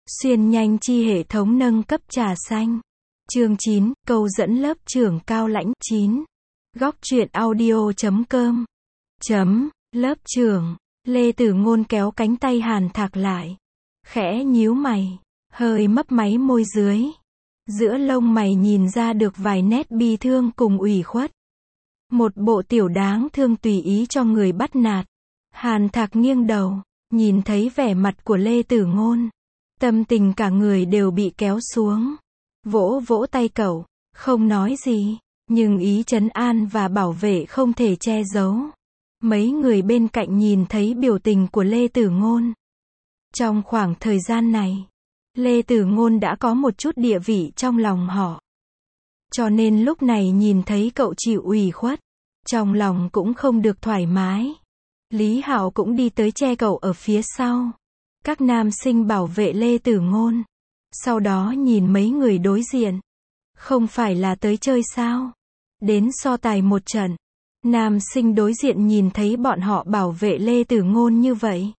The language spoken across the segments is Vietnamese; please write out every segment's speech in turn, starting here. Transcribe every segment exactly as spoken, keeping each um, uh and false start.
Xuyên nhanh chi hệ thống nâng cấp trà xanh. Chương chín, câu dẫn lớp trưởng cao lãnh. chín. Góc truyện audio chấm com. Chấm, lớp trưởng. Lê Tử Ngôn kéo cánh tay Hàn Thạc lại. Khẽ nhíu mày, hơi mấp máy môi dưới. Giữa lông mày nhìn ra được vài nét bi thương cùng ủy khuất. Một bộ tiểu đáng thương tùy ý cho người bắt nạt. Hàn Thạc nghiêng đầu, nhìn thấy vẻ mặt của Lê Tử Ngôn. Tâm tình cả người đều bị kéo xuống. Vỗ vỗ tay cậu, không nói gì, nhưng ý trấn an và bảo vệ không thể che giấu. Mấy người bên cạnh nhìn thấy biểu tình của Lê Tử Ngôn. Trong khoảng thời gian này, Lê Tử Ngôn đã có một chút địa vị trong lòng họ. Cho nên lúc này nhìn thấy cậu chịu ủy khuất, trong lòng cũng không được thoải mái. Lý Hạo cũng đi tới che cậu ở phía sau. Các nam sinh bảo vệ Lê Tử Ngôn. Sau đó nhìn mấy người đối diện. Không phải là tới chơi sao? Đến so tài một trận. Nam sinh đối diện nhìn thấy bọn họ bảo vệ Lê Tử Ngôn như vậy.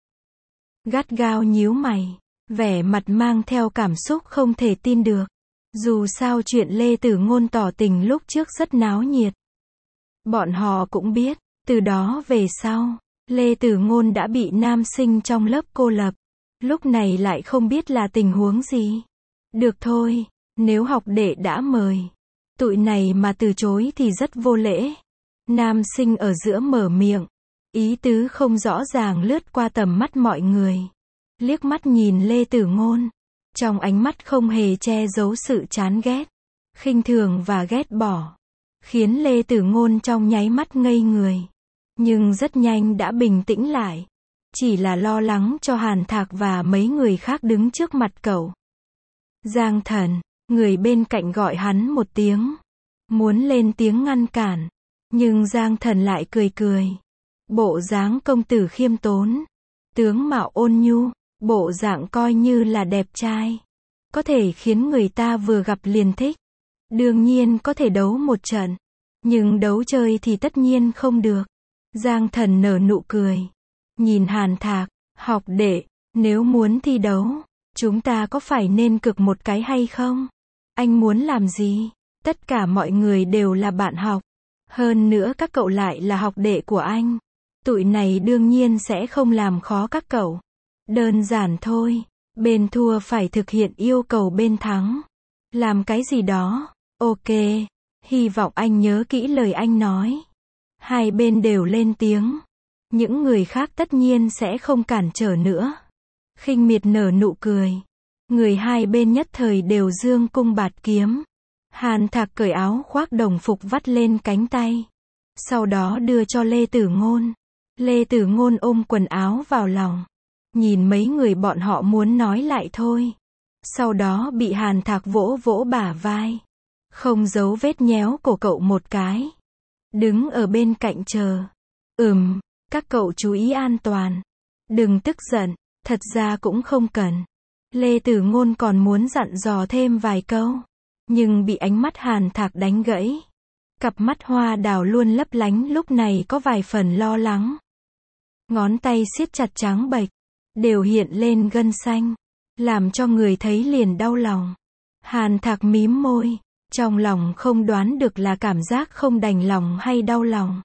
Gắt gao nhíu mày. Vẻ mặt mang theo cảm xúc không thể tin được. Dù sao chuyện Lê Tử Ngôn tỏ tình lúc trước rất náo nhiệt. Bọn họ cũng biết, từ đó về sau, Lê Tử Ngôn đã bị nam sinh trong lớp cô lập. Lúc này lại không biết là tình huống gì. Được thôi, nếu học đệ đã mời, tụi này mà từ chối thì rất vô lễ. Nam sinh ở giữa mở miệng, ý tứ không rõ ràng lướt qua tầm mắt mọi người. Liếc mắt nhìn Lê Tử Ngôn, trong ánh mắt không hề che giấu sự chán ghét, khinh thường và ghét bỏ, khiến Lê Tử Ngôn trong nháy mắt ngây người. Nhưng rất nhanh đã bình tĩnh lại. Chỉ là lo lắng cho Hàn Thạc và mấy người khác đứng trước mặt cậu. Giang Thần, người bên cạnh gọi hắn một tiếng. Muốn lên tiếng ngăn cản. Nhưng Giang Thần lại cười cười. Bộ dáng công tử khiêm tốn. Tướng mạo ôn nhu. Bộ dạng coi như là đẹp trai. Có thể khiến người ta vừa gặp liền thích. Đương nhiên có thể đấu một trận. Nhưng đấu chơi thì tất nhiên không được. Giang Thần nở nụ cười. Nhìn Hàn Thạc, học đệ, nếu muốn thi đấu, chúng ta có phải nên cực một cái hay không? Anh muốn làm gì? Tất cả mọi người đều là bạn học. Hơn nữa các cậu lại là học đệ của anh. Tụi này đương nhiên sẽ không làm khó các cậu. Đơn giản thôi, bên thua phải thực hiện yêu cầu bên thắng. Làm cái gì đó, ok, hy vọng anh nhớ kỹ lời anh nói. Hai bên đều lên tiếng. Những người khác tất nhiên sẽ không cản trở nữa. Khinh miệt nở nụ cười. Người hai bên nhất thời đều dương cung bạt kiếm. Hàn Thạc cởi áo khoác đồng phục vắt lên cánh tay. Sau đó đưa cho Lê Tử Ngôn. Lê Tử Ngôn ôm quần áo vào lòng. Nhìn mấy người bọn họ muốn nói lại thôi. Sau đó bị Hàn Thạc vỗ vỗ bả vai. Không giấu vết nhéo cổ cậu một cái. Đứng ở bên cạnh chờ. Ừm. Các cậu chú ý an toàn. Đừng tức giận, thật ra cũng không cần. Lê Tử Ngôn còn muốn dặn dò thêm vài câu. Nhưng bị ánh mắt Hàn Thạc đánh gãy. Cặp mắt hoa đào luôn lấp lánh lúc này có vài phần lo lắng. Ngón tay siết chặt trắng bệch. Đều hiện lên gân xanh. Làm cho người thấy liền đau lòng. Hàn Thạc mím môi. Trong lòng không đoán được là cảm giác không đành lòng hay đau lòng.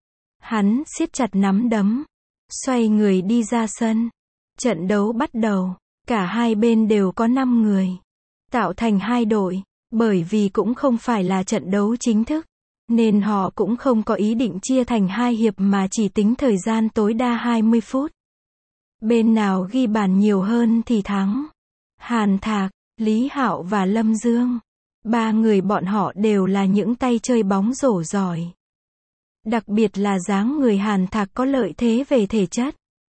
Hắn siết chặt nắm đấm, xoay người đi ra sân. Trận đấu bắt đầu, cả hai bên đều có năm người, tạo thành hai đội, bởi vì cũng không phải là trận đấu chính thức, nên họ cũng không có ý định chia thành hai hiệp mà chỉ tính thời gian tối đa hai mươi phút. Bên nào ghi bàn nhiều hơn thì thắng. Hàn Thạc, Lý Hạo và Lâm Dương, ba người bọn họ đều là những tay chơi bóng rổ giỏi. Đặc biệt là dáng người Hàn Thạc có lợi thế về thể chất.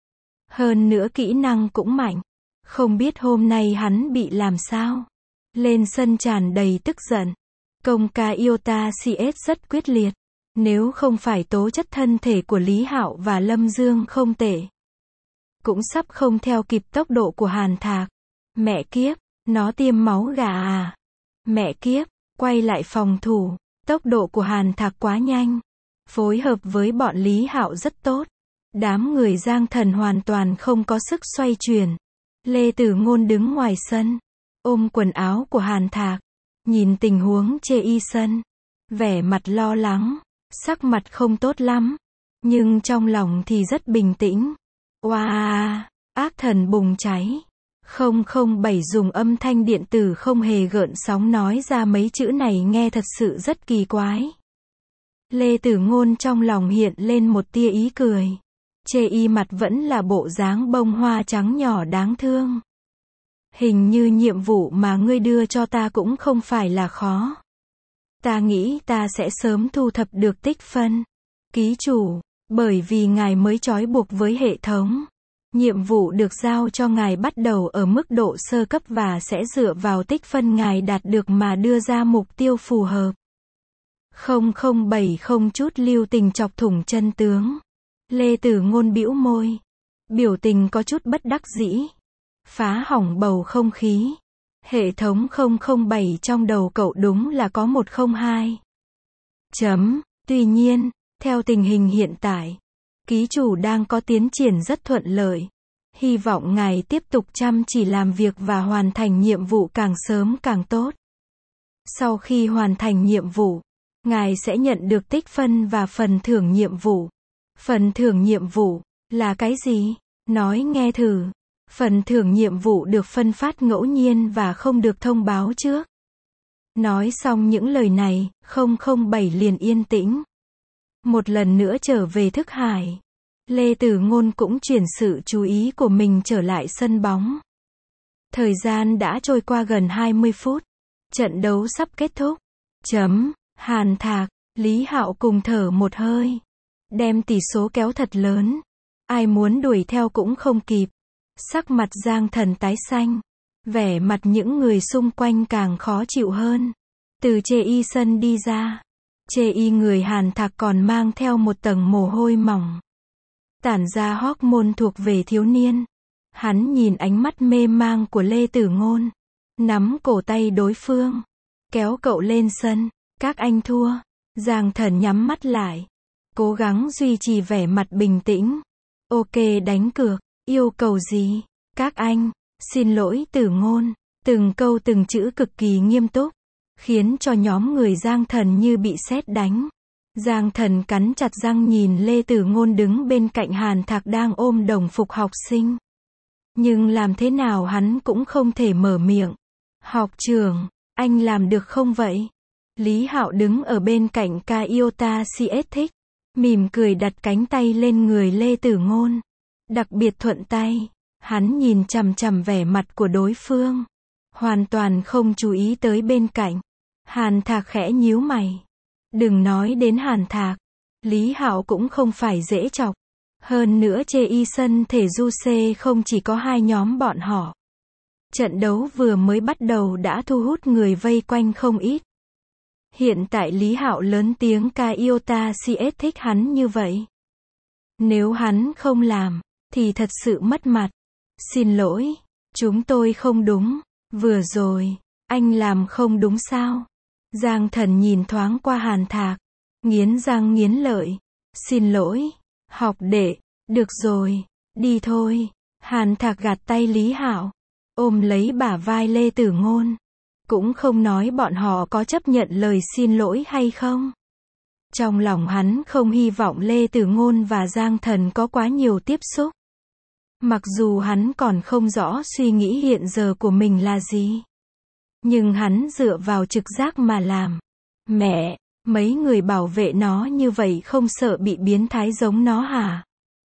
Hơn nữa kỹ năng cũng mạnh. Không biết hôm nay hắn bị làm sao. Lên sân tràn đầy tức giận. Công ca Iota xê ét rất quyết liệt. Nếu không phải tố chất thân thể của Lý Hạo và Lâm Dương không tệ, cũng sắp không theo kịp tốc độ của Hàn Thạc. Mẹ kiếp, nó tiêm máu gà à. Mẹ kiếp, quay lại phòng thủ. Tốc độ của Hàn Thạc quá nhanh. Phối hợp với bọn Lý Hạo rất tốt. Đám người Giang Thần hoàn toàn không có sức xoay chuyển. Lê Tử Ngôn đứng ngoài sân, ôm quần áo của Hàn Thạc, nhìn tình huống Chê Y sân, vẻ mặt lo lắng, sắc mặt không tốt lắm, nhưng trong lòng thì rất bình tĩnh. Oa, wow, ác thần bùng cháy. không không bảy dùng âm thanh điện tử không hề gợn sóng nói ra mấy chữ này nghe thật sự rất kỳ quái. Lê Tử Ngôn trong lòng hiện lên một tia ý cười. Chê Y mặt vẫn là bộ dáng bông hoa trắng nhỏ đáng thương. Hình như nhiệm vụ mà ngươi đưa cho ta cũng không phải là khó. Ta nghĩ ta sẽ sớm thu thập được tích phân. Ký chủ, bởi vì ngài mới trói buộc với hệ thống. Nhiệm vụ được giao cho ngài bắt đầu ở mức độ sơ cấp và sẽ dựa vào tích phân ngài đạt được mà đưa ra mục tiêu phù hợp. không không bảy không chút lưu tình chọc thủng chân tướng. Lê Tử Ngôn bĩu môi. Biểu tình có chút bất đắc dĩ. Phá hỏng bầu không khí. Hệ thống không không bảy trong đầu cậu đúng là có một không hai. Chấm. Tuy nhiên, theo tình hình hiện tại, ký chủ đang có tiến triển rất thuận lợi. Hy vọng ngài tiếp tục chăm chỉ làm việc và hoàn thành nhiệm vụ càng sớm càng tốt. Sau khi hoàn thành nhiệm vụ, ngài sẽ nhận được tích phân và phần thưởng nhiệm vụ. Phần thưởng nhiệm vụ là cái gì? Nói nghe thử. Phần thưởng nhiệm vụ được phân phát ngẫu nhiên và không được thông báo trước. Nói xong những lời này, không không bảy liền yên tĩnh. Một lần nữa trở về thức hải. Lê Tử Ngôn cũng chuyển sự chú ý của mình trở lại sân bóng. Thời gian đã trôi qua gần hai mươi phút. Trận đấu sắp kết thúc. Chấm. Hàn Thạc, Lý Hạo cùng thở một hơi. Đem tỷ số kéo thật lớn. Ai muốn đuổi theo cũng không kịp. Sắc mặt Giang Thần tái xanh. Vẻ mặt những người xung quanh càng khó chịu hơn. Từ Chê Y sân đi ra. Chê Y người Hàn Thạc còn mang theo một tầng mồ hôi mỏng. Tản ra hormone thuộc về thiếu niên. Hắn nhìn ánh mắt mê mang của Lê Tử Ngôn. Nắm cổ tay đối phương. Kéo cậu lên sân. Các anh thua. Giang Thần nhắm mắt lại. Cố gắng duy trì vẻ mặt bình tĩnh. Ok đánh cược. Yêu cầu gì? Các anh. Xin lỗi Tử Ngôn. Từng câu từng chữ cực kỳ nghiêm túc. Khiến cho nhóm người Giang Thần như bị sét đánh. Giang Thần cắn chặt răng nhìn Lê Tử Ngôn đứng bên cạnh Hàn Thạc đang ôm đồng phục học sinh. Nhưng làm thế nào hắn cũng không thể mở miệng. Học trưởng, anh làm được không vậy? Lý Hạo đứng ở bên cạnh Kyota xê ét thích. Mỉm cười đặt cánh tay lên người Lê Tử Ngôn. Đặc biệt thuận tay. Hắn nhìn chằm chằm vẻ mặt của đối phương. Hoàn toàn không chú ý tới bên cạnh. Hàn Thạc khẽ nhíu mày. Đừng nói đến Hàn Thạc. Lý Hạo cũng không phải dễ chọc. Hơn nữa Chê Y sân thể du C không chỉ có hai nhóm bọn họ. Trận đấu vừa mới bắt đầu đã thu hút người vây quanh không ít. Hiện tại Lý Hạo lớn tiếng Kyota xê ét thích hắn như vậy. Nếu hắn không làm, thì thật sự mất mặt. Xin lỗi, chúng tôi không đúng. Vừa rồi, anh làm không đúng sao? Giang Thần nhìn thoáng qua Hàn Thạc. Nghiến răng nghiến lợi. Xin lỗi, học đệ. Được rồi, đi thôi. Hàn Thạc gạt tay Lý Hạo. Ôm lấy bả vai Lê Tử Ngôn. Cũng không nói bọn họ có chấp nhận lời xin lỗi hay không. Trong lòng hắn không hy vọng Lê Tử Ngôn và Giang Thần có quá nhiều tiếp xúc. Mặc dù hắn còn không rõ suy nghĩ hiện giờ của mình là gì. Nhưng hắn dựa vào trực giác mà làm. Mẹ, mấy người bảo vệ nó như vậy không sợ bị biến thái giống nó hả?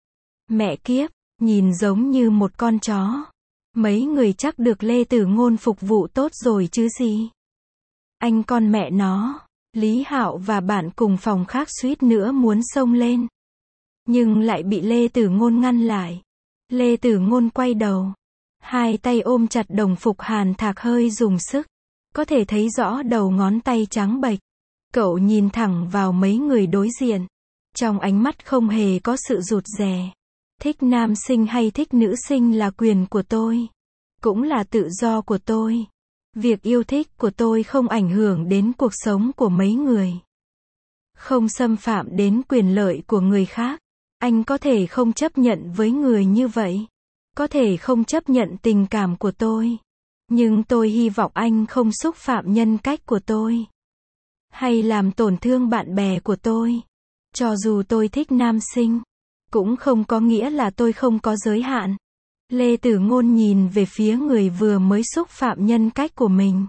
Mẹ kiếp, nhìn giống như một con chó. Mấy người chắc được Lê Tử Ngôn phục vụ tốt rồi chứ gì. Anh con mẹ nó. Lý Hạo và bạn cùng phòng khác suýt nữa muốn xông lên. Nhưng lại bị Lê Tử Ngôn ngăn lại. Lê Tử Ngôn quay đầu. Hai tay ôm chặt đồng phục Hàn Thạc hơi dùng sức. Có thể thấy rõ đầu ngón tay trắng bệch. Cậu nhìn thẳng vào mấy người đối diện. Trong ánh mắt không hề có sự rụt rè. Thích nam sinh hay thích nữ sinh là quyền của tôi. Cũng là tự do của tôi. Việc yêu thích của tôi không ảnh hưởng đến cuộc sống của mấy người. Không xâm phạm đến quyền lợi của người khác. Anh có thể không chấp nhận với người như vậy. có thể không chấp nhận tình cảm của tôi. Nhưng tôi hy vọng anh không xúc phạm nhân cách của tôi. Hay làm tổn thương bạn bè của tôi. Cho dù tôi thích nam sinh, cũng không có nghĩa là tôi không có giới hạn. Lê Tử Ngôn nhìn về phía người vừa mới xúc phạm nhân cách của mình.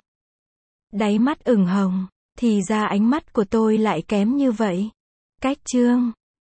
Đáy mắt ửng hồng, thì ra ánh mắt của tôi lại kém như vậy. Cách chương